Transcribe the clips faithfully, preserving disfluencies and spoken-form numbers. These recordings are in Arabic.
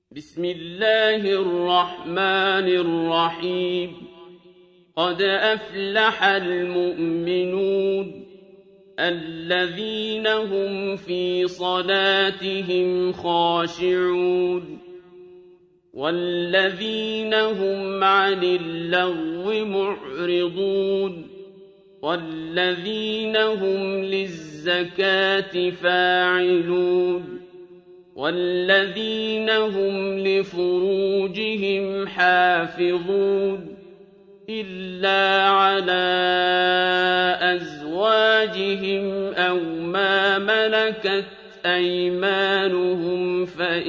بسم الله الرحمن الرحيم قد أفلح المؤمنون الذين هم في صلاتهم خاشعون والذين هم عن اللغو معرضون والذين هم للزكاة فاعلون والذين هم لفروجهم حافظون إلا على أزواجهم أو ما ملكت أيمانهم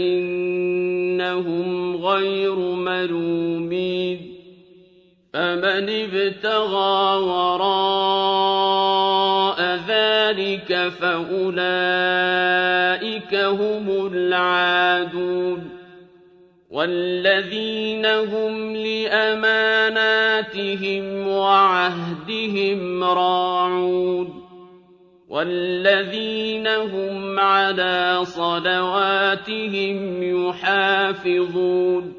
فإنهم غير ملومين فمن ابتغى وراء ذلك فأولئك هم العادون والذين هم لأماناتهم وعهدهم راعون والذين هم على صلواتهم يحافظون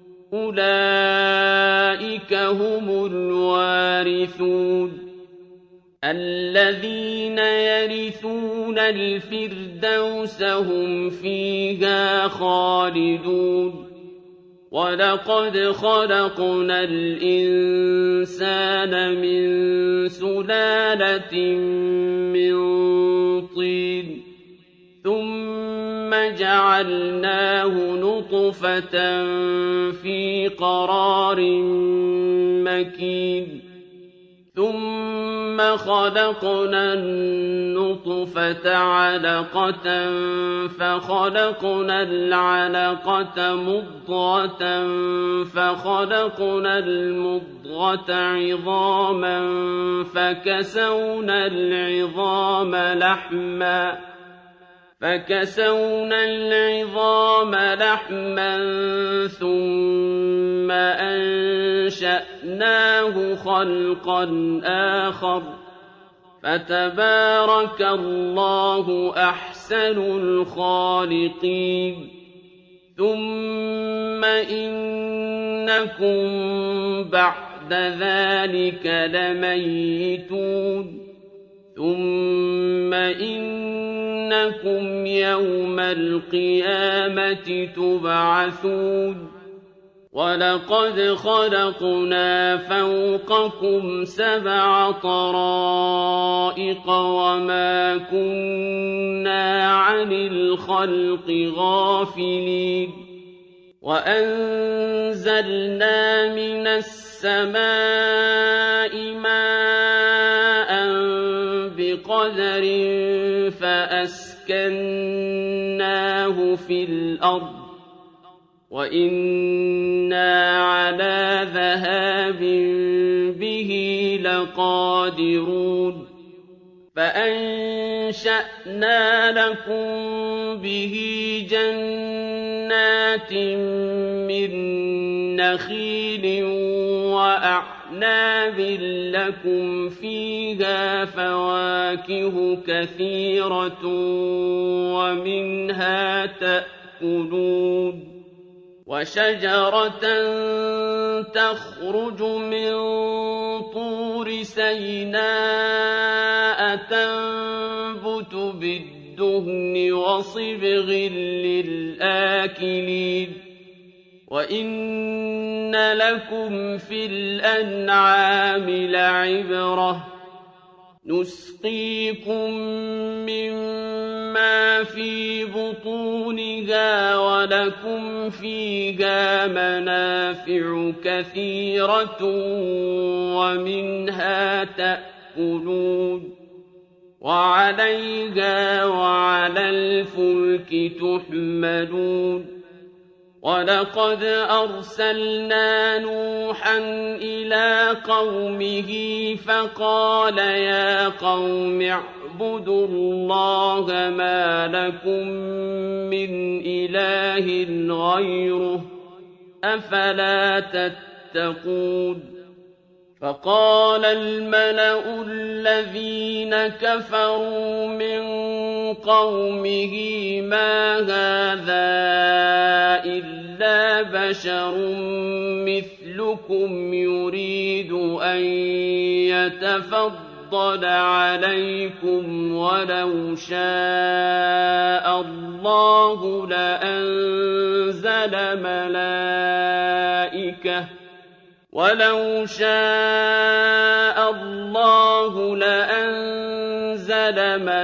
أولئك هم الوارثون الذين يرثون الفردوس هم فيها خالدون ولقد خلقنا الإنسان من سلالة من طين ثم جعلناه نطفة في قرار مكين ثم خلقنا النطفة علقة فخلقنا العلقة مضغة فخلقنا المضغة عظاما فكسونا العظام لحما فكسونا العظام لحما ثم أنشأناه خلقا آخر فتبارك الله أحسن الخالقين ثم إنكم بعد ذلك لميتون ثم إنكم يوم القيامة تبعثون ولقد خلقنا فوقكم سبع طرائق وما كنا عن الخلق غافلين وأنزلنا من السماء ماء بقدر فأسكناه في الأرض وإنا على ذهاب به لقادرون فأنشأنا لكم به جنات من نخيل وأعناب لكم فيها فواكه كثيرة ومنها تأكلون وشجرة تخرج من طور سيناء تنبت بالدهن وصبغ للآكلين وإن لكم في الأنعام لعبرة نسقيكم مما في بطونها ولكم فيها منافع كثيرة ومنها تأكلون وعليها وعلى الفلك تحملون ولقد أرسلنا نوحا إلى قومه فقال يا قوم اعبدوا الله ما لكم من إله غيره أفلا تتقون فقال الملأ الذين كفروا من قومه ما هذا إلا إِلَّا بَشَرٌ مِّثْلُكُمْ يُرِيدُ أَن يَتَفَضَّلَ عَلَيْكُمْ وَلَوْ شَاءَ اللَّهُ لَأَنزَلَ مَلَائِكَةً وَلَوْ شَاءَ اللَّهُ لَأَنزَلَ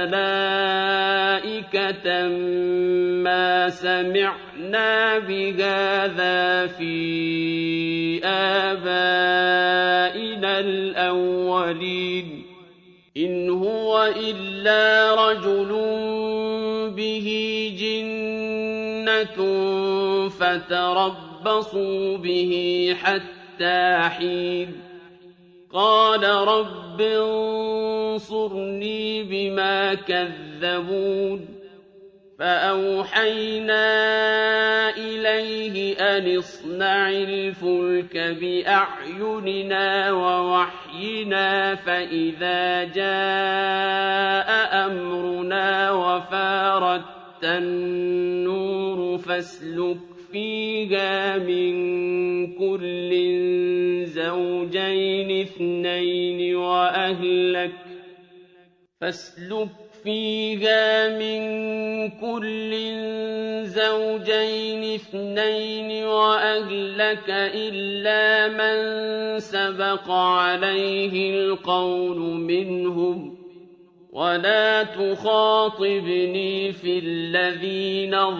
مَلَائِكَةً مَّا سَمِعْنَا بِهَٰذَا فِي آبَائِنَا الْأَوَّلِينَ إِنْ هُوَ إِلَّا رَجُلٌ بِهِ جِنَّةٌ فَتَرَبَّصُوا بِهِ حَتَّىٰ حِينٍ قَالَ رَبِّ انصُرْنِي بِمَا كَذَّبُونِ فَأَوْحَيْنَا إِلَيْهِ أَنِ اصْنَعِ الْفُلْكَ بِأَعْيُنِنَا وَوَحْيِنَا فَإِذَا جَاءَ أَمْرُنَا وَفَارَتِ النُّورُ فَاسْلُكْ فِيهَا مِن كُلٍّ زَوْجَيْنِ اثْنَيْنِ وَأَهْلَكَ فَاسْلُكْ فِيهَا مِن كُلٍّ زَوْجَيْنِ اثْنَيْنِ وَأَهْلَكَ إِلَّا مَن سَبَقَ عَلَيْهِ الْقَوْلُ مِنْهُمْ وَلَا تُخَاطِبْنِي فِي الَّذِينَ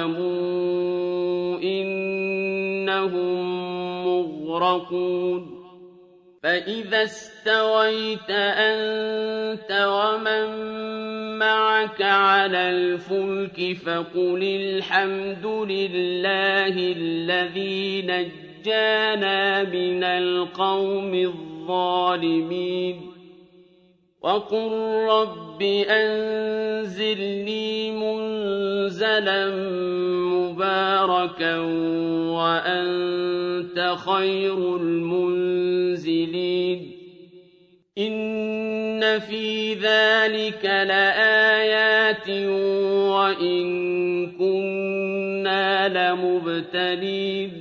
ظَلَمُوا إِنَّهُم مُّغْرَقُونَ فَإِذَا اسْتَوَيْتَ أَنتَ وَمَن مَّعَكَ عَلَى الْفُلْكِ فَقُلِ الْحَمْدُ لِلَّهِ الَّذِي نَجَّانَا مِنَ الْقَوْمِ الظَّالِمِينَ وَقُل رَّبِّ أَنزِلْنِي مُنزَلًا مُّبَارَكًا وَأَنتَ خَيْرُ الْمُنزِلِينَ إِنَّ فِي ذَلِكَ لَآيَاتٍ وَإِن كُنَّا لَمُبْتَلِينَ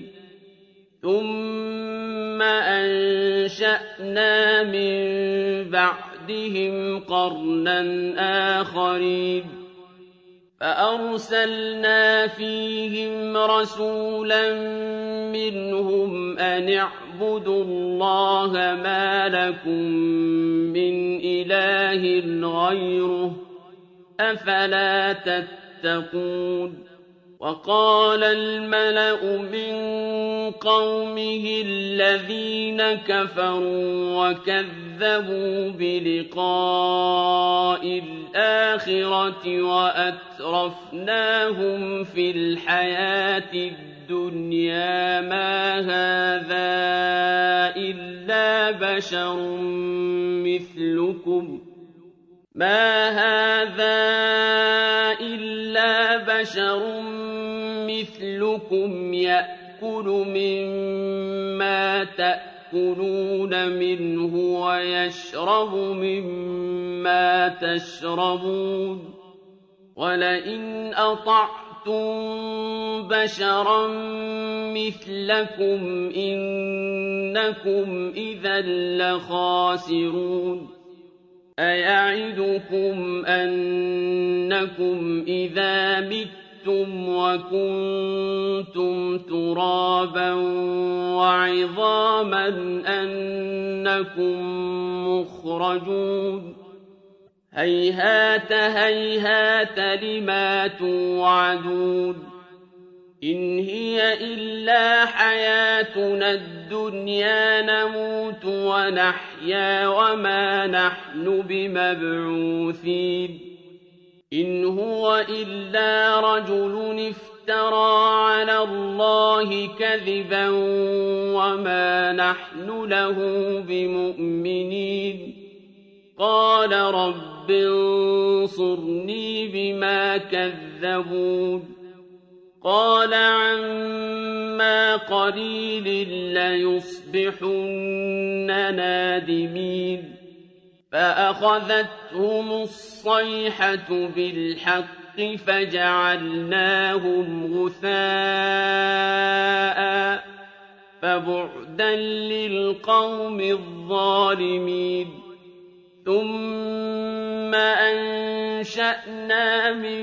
ثُمَّ أَنشَأْنَا مِن بَعْدِهِمْ قَرْنًا آخَرِينَ فَأَرْسَلْنَا فِيهِمْ رَسُولًا مِّنْهُمْ أَنِ اعْبُدُوا اللَّهَ مَا لَكُم مِّنْ إِلَٰهٍ غَيْرُهُ ۖ أَفَلَا تَتَّقُونَ وَقَالَ الْمَلَأُ مِن قَوْمِهِ الَّذِينَ كَفَرُوا وَكَذَّبُوا بِلِقَاءِ الْآخِرَةِ وَأَتْرَفْنَاهُمْ فِي الْحَيَاةِ الدُّنْيَا مَا هَٰذَا إِلَّا بَشَرٌ مِّثْلُكُمْ مَا هَٰذَا إِلَّا بَشَرٌ مِّثْلُكُمْ يَأْكُلُ مِمَّا تَأْكُلُونَ مِنْهُ وَيَشْرَبُ مِمَّا تَشْرَبُونَ وَلَئِنْ أَطَعْتُم بَشَرًا مِّثْلَكُمْ إِنَّكُمْ إِذًا لَّخَاسِرُونَ أَيَعِدُكُمْ أَنَّكُمْ إِذَا مِتُّمْ وَكُنتُمْ تُرَابًا وَعِظَامًا أَنَّكُم مُّخْرَجُونَ هَيْهَاتَ هَيْهَاتَ لِمَا تُوعَدُونَ إِنْ هِيَ إِلَّا حَيَاتُنَا الدُّنْيَا نَمُوتُ وَنَحْيَا وَمَا نَحْنُ بِمَبْعُوثِينَ إِنْ هُوَ إِلَّا رَجُلٌ افْتَرَىٰ عَلَى اللَّهِ كَذِبًا وَمَا نَحْنُ لَهُ بِمُؤْمِنِينَ قَالَ رَبِّ انصُرْنِي بِمَا كَذَّبُونِ قَالَ عَمَّا قَلِيلٍ لَّيُصْبِحُنَّ نَادِمِينَ فَأَخَذَتْهُمُ الصَّيْحَةُ بِالْحَقِّ فَجَعَلْنَاهُمْ غُثَاءً فبعدا للقوم الظالمين ثم أنشأنا من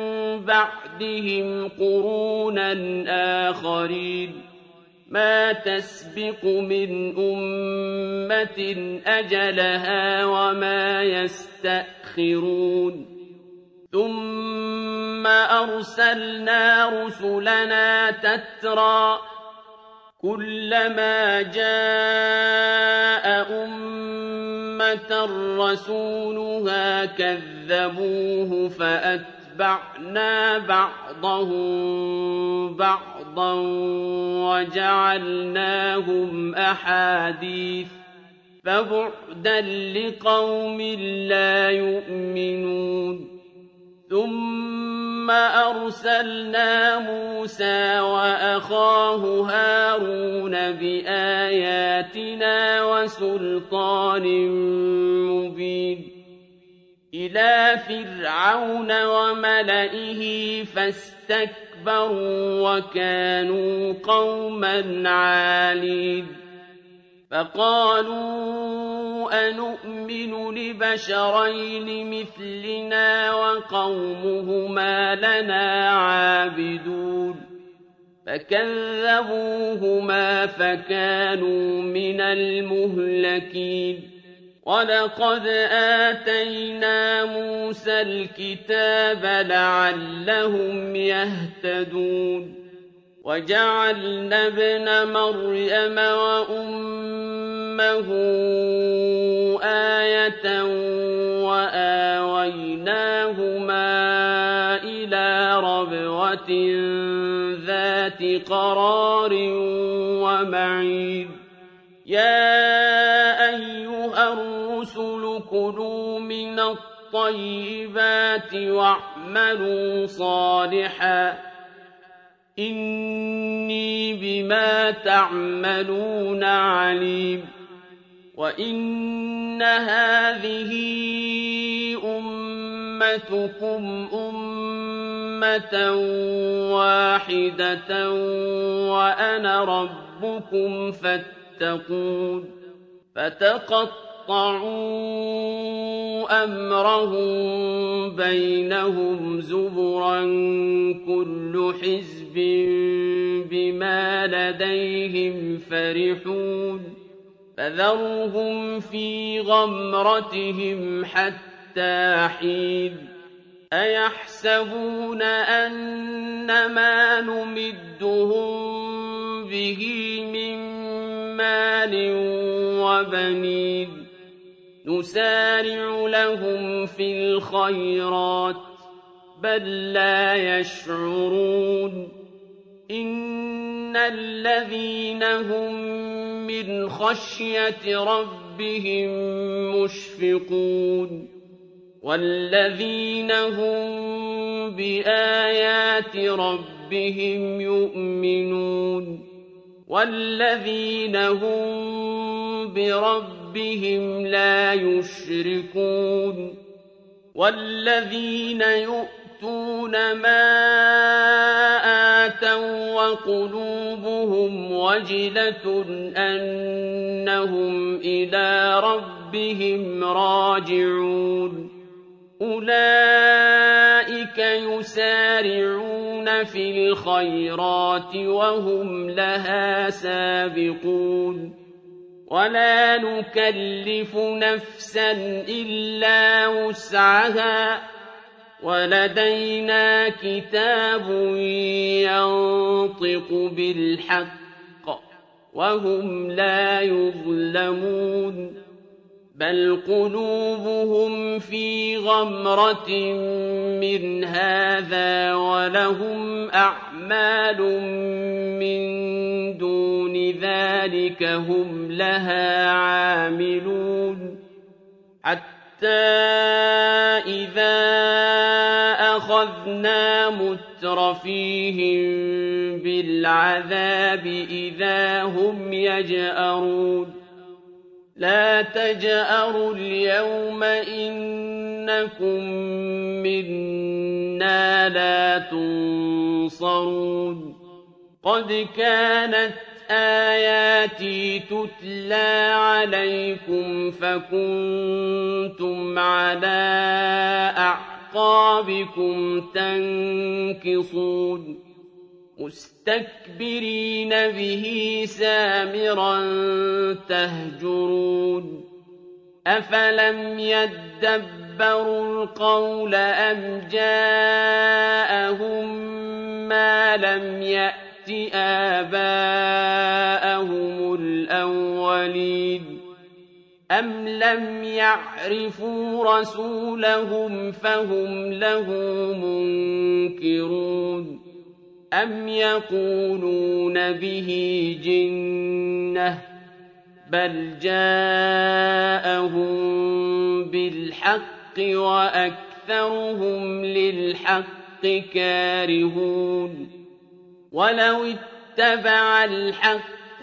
بعدهم قرونا آخرين ما تسبق من أمة أجلها وما يستأخرون ثم أرسلنا رسلنا تترى كلما جاء أمة رسولها كذبوه فأتبعنا بعضهم بعضا وجعلناهم أحاديث فبعدا لقوم لا يؤمنون ثم أرسلنا موسى وأخاه هارون بآياتنا وسلطان مبين إلى فرعون وملئه فاستكبروا وكانوا قوما عالين فقالوا أنؤمن لبشرين مثلنا وقومهما لنا عابدون فكذبوهما فكانوا من المهلكين ولقد آتينا موسى الكتاب لعلهم يهتدون وجعلنا ابن مريم وأمه آية وآويناهما إلى ربوة ذات قرار ومعين يا أيها الرسل كلوا من الطيبات واعملوا صالحا إني بما تعملون عليم وإن هذه أمتكم أمة واحدة وأنا ربكم فاتقون فتقطعوا أمرهم بينهم زبرا كل حزب بما لديهم فرحون فذرهم في غمرتهم حتى حين أيحسبون أن ما نمدهم به من مال وبنين نسارع لهم في الخيرات بل لا يشعرون إن الذين هم من خشية ربهم مشفقون والذين هم بآيات ربهم يؤمنون والذين هم بربهم لا يشركون والذين يؤتون ما آتوا وقلوبهم وجلة أنهم إلى ربهم راجعون أولئك يسارعون في الخيرات وهم لها سابقون ولا نكلف نفسا إلا وسعها ولدينا كتاب ينطق بالحق وهم لا يظلمون بل قلوبهم في غمرة من هذا ولهم أعمال من دون ذلك هم لها عاملون حتى إذا أخذنا مترفيهم بالعذاب إذا هم يجأرون لا تجأروا اليوم إنكم منا لا تنصرون قد كانت آياتي تتلى عليكم فكنتم على أعقابكم تنكصون مستكبرين به سامرا تهجرون أفلم يدبروا القول أم جاءهم ما لم يأت آباءهم الأولين أم لم يعرفوا رسولهم فهم له منكرون أم يقولون به جنة بل جاءهم بالحق وأكثرهم للحق كارهون ولو اتبع الحق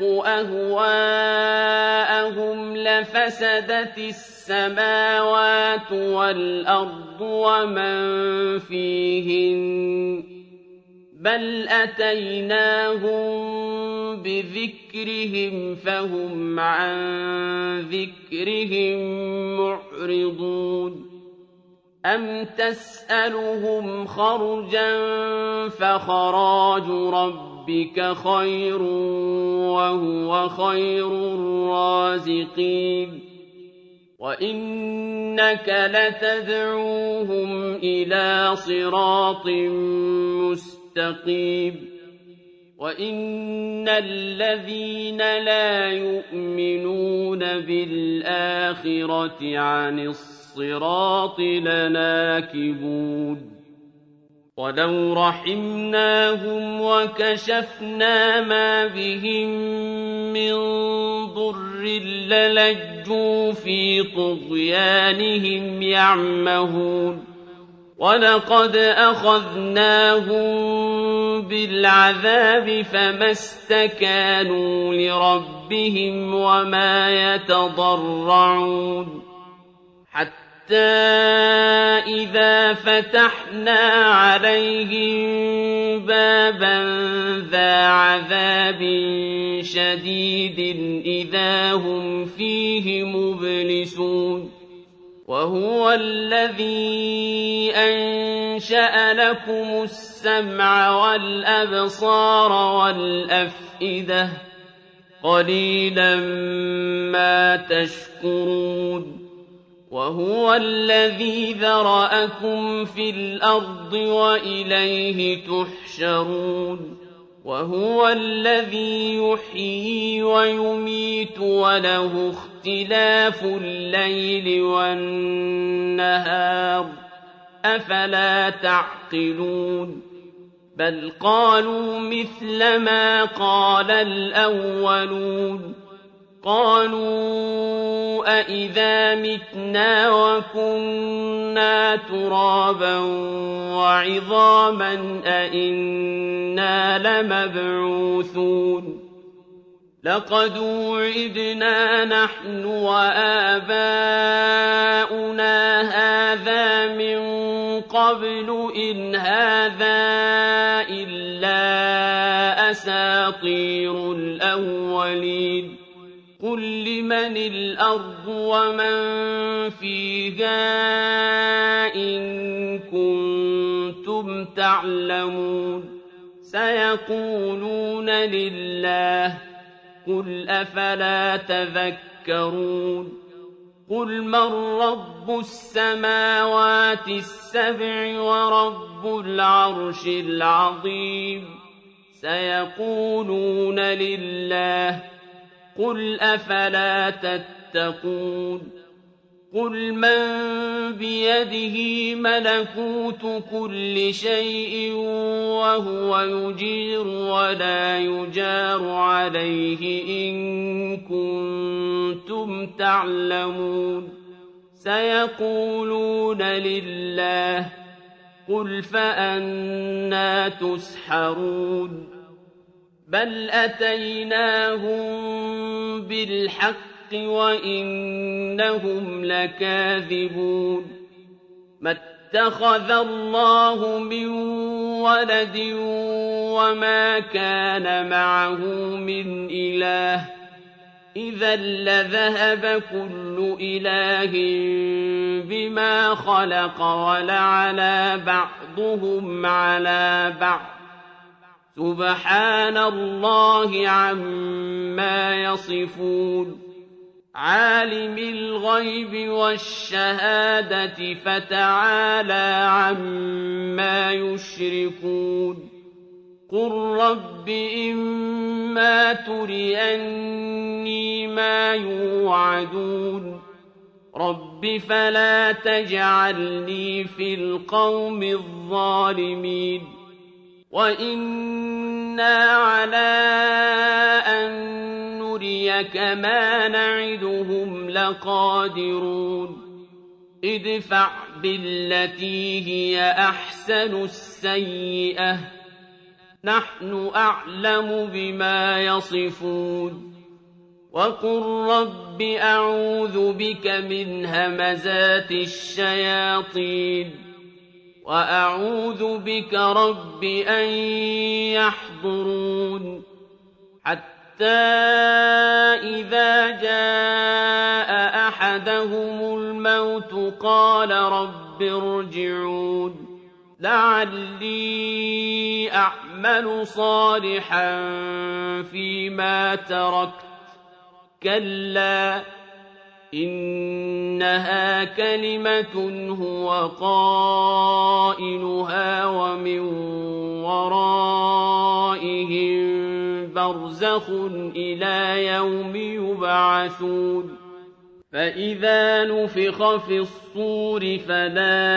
أهواءهم لفسدت السماوات والأرض ومن فيهن بل أتيناهم بذكرهم فهم عن ذكرهم معرضون أم تسألهم خرجا فخراج ربك خير وهو خير الرازقين وإنك لتدعوهم إلى صراط مستقيم وإن الذين لا يؤمنون بالآخرة عن الصراط لناكبون ولو رحمناهم وكشفنا ما بهم من ضر للجوا في طغيانهم يعمهون ولقد أخذناهم بالعذاب فما استكانوا لربهم وما يتضرعون حتى إذا فتحنا عليهم بابا ذا عذاب شديد إذا هم فيه مبلسون وهو الذي أنشأ لكم السمع والأبصار والأفئدة قليلا ما تشكرون وهو الذي ذرأكم في الأرض وإليه تحشرون وهو الذي يحيي ويميت وله اختلاف الليل والنهار أفلا تعقلون بل قالوا مثل ما قال الأولون قالوا أئذا متنا وكنا ترابا وعظاما أئنا لمبعوثون لقد وعدنا نحن وآباؤنا هذا من قبل إن هذا إلا أساطير الأولين قل لمن الأرض ومن فيها إن كنتم تعلمون سيقولون لله قل أفلا تذكرون قل من رب السماوات السبع ورب العرش العظيم سيقولون لله قل أفلا تتقون قل من بيده ملكوت كل شيء وهو يجير ولا يجار عليه إن كنتم تعلمون سيقولون لله قل فأنى تسحرون بل أتيناهم بالحق وإنهم لكاذبون ما اتخذ الله من وَلَدٍ وَمَا كَانَ مَعَهُ مِنْ إِلَٰهٍ إِذًا لَّذَهَبَ كُلُّ إِلَٰهٍ بِمَا خَلَقَ وَلَعَلَا بَعْضُهُمْ عَلَىٰ بَعْضٍ سُبْحَانَ اللَّهِ عَمَّا يَصِفُونَ عَالِمِ الْغَيْبِ وَالشَّهَادَةِ فَتَعَالَىٰ عَمَّا يُشْرِكُونَ قُل رَّبِّ إِمَّا تُرِيَنِّي مَا يُوعَدُونَ رَبِّ فَلَا تَجْعَلْنِي فِي الْقَوْمِ الظَّالِمِينَ وَإِنَّا عَلَىٰ أَن نُّرِيَكَ مَا نَعِدُهُمْ لَقَادِرُونَ ادْفَعْ بِالَّتِي هِيَ أَحْسَنُ السَّيِّئَةَ نَحْنُ أَعْلَمُ بِمَا يَصِفُونَ وَقُل رَّبِّ أَعُوذُ بِكَ مِنْ هَمَزَاتِ الشَّيَاطِينِ وَأَعُوذُ بِكَ رَبِّ أَن يَحْضُرُونِ حَتَّىٰ إِذَا جَاءَ أَحَدَهُمُ الْمَوْتُ قَالَ رَبِّ ارْجِعُونِ لَعَلِّي أَعْمَلُ صَالِحًا فِيمَا تَرَكْتُ كَلَّا إِنَّهَا كَلِمَةٌ هُوَ قَائِلُهَا وَمِن وَرَائِهِم بَرْزَخٌ إِلَىٰ يَوْمِ يُبْعَثُونَ فَإِذَا نُفِخَ فِي الصُّورِ فَلَا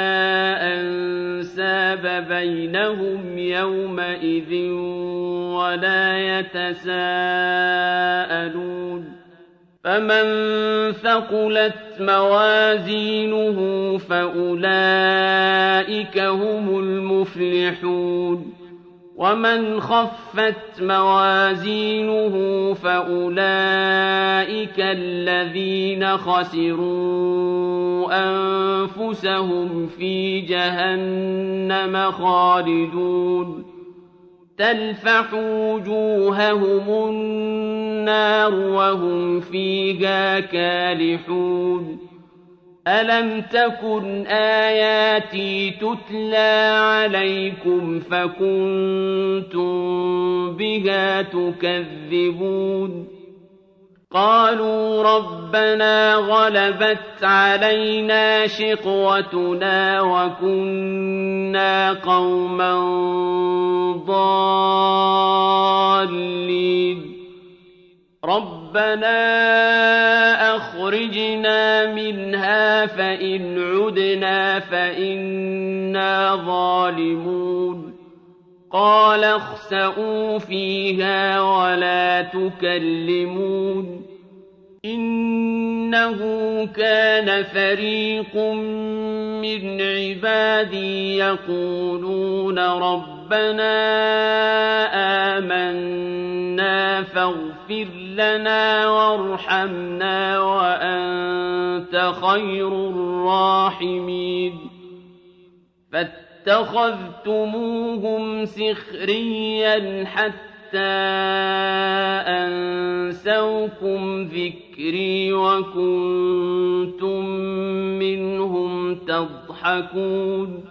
أَنسَابَ بَيْنَهُمْ يَوْمَئِذٍ وَلَا يَتَسَاءَلُونَ فَمَن ثَقُلَتْ مَوَازِينُهُ فَأُولَٰئِكَ هُمُ الْمُفْلِحُونَ وَمَنْ خَفَّتْ مَوَازِينُهُ فَأُولَٰئِكَ الَّذِينَ خَسِرُوا أَنفُسَهُمْ فِي جَهَنَّمَ خَالِدُونَ تَلْفَحُ وُجُوهَهُمُ النَّارُ وَهُمْ فِيهَا كَالِحُونَ أَلَمْ تَكُنْ آيَاتِي تُتْلَىٰ عَلَيْكُمْ فَكُنتُم بِهَا تُكَذِّبُونَ قَالُوا رَبَّنَا غَلَبَتْ عَلَيْنَا شِقْوَتُنَا وَكُنَّا قَوْمًا ضَالِّينَ رَبَّنَا أَخْرِجْنَا مِنْهَا فَإِنْ عُدْنَا فَإِنَّا ظَالِمُونَ قَالَ اخْسَئُوا فِيهَا وَلَا تُكَلِّمُونِ إِنَّهُ كَانَ فَرِيقٌ مِّنْ عِبَادِي يَقُولُونَ رَبَّنَا آمَنَّا فَاغْفِرْ لَنَا وَارْحَمْنَا وَأَنتَ خَيْرُ الرَّاحِمِينَ فَاتَّخَذْتُمُوهُمْ سِخْرِيًّا حَتَّىٰ أَنسَوْكُمْ ذِكْرِي وَكُنتُم مِّنْهُمْ تَضْحَكُونَ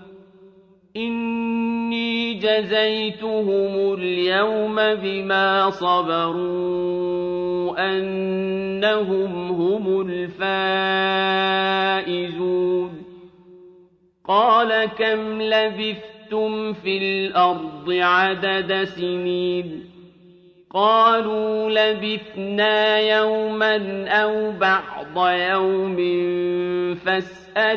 إِنِّي جَزَيْتُهُمُ الْيَوْمَ بِمَا صَبَرُوا أَنَّهُمْ هُمُ الْفَائِزُونَ قَالَ كَمْ لَبِثْتُمْ فِي الْأَرْضِ عَدَدَ سِنِينَ قَالُوا لَبِثْنَا يَوْمًا أَوْ بَعْضَ يَوْمٍ فَاسْأَلِ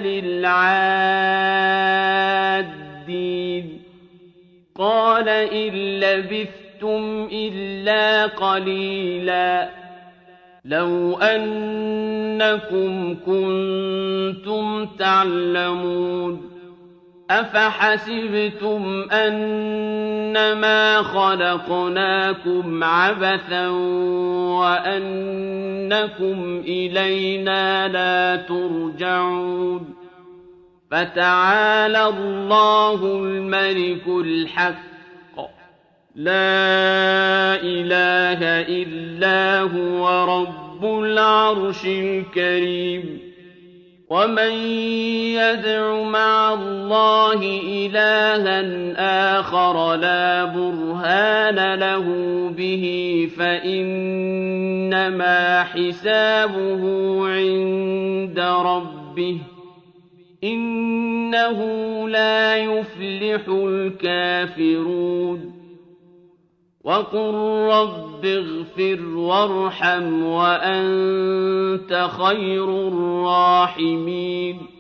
الْعَادِّينَ قَالَ إِن لَّبِثْتُمْ إِلَّا قَلِيلًا لَّوْ أَنَّكُمْ كُنتُمْ تَعْلَمُونَ أَفَحَسِبْتُمْ أَنَّمَا خَلَقْنَاكُمْ عَبَثًا وَأَنَّكُمْ إِلَيْنَا لَا تُرْجَعُونَ فَتَعَالَى اللَّهُ الْمَلِكُ الْحَقُّ لَا إِلَٰهَ إِلَّا هُوَ رَبُّ الْعَرْشِ الْكَرِيمِ وَمَن يَدْعُ مَعَ اللَّهِ إِلَٰهًا آخَرَ لَا بُرْهَانَ لَهُ بِهِ فَإِنَّمَا حِسَابُهُ عِندَ رَبِّهِ ۚ إِنَّهُ لَا يُفْلِحُ الْكَافِرُونَ وَقُل رَّبِّ اغْفِرْ وَارْحَمْ وَأَنتَ خَيْرُ الرَّاحِمِينَ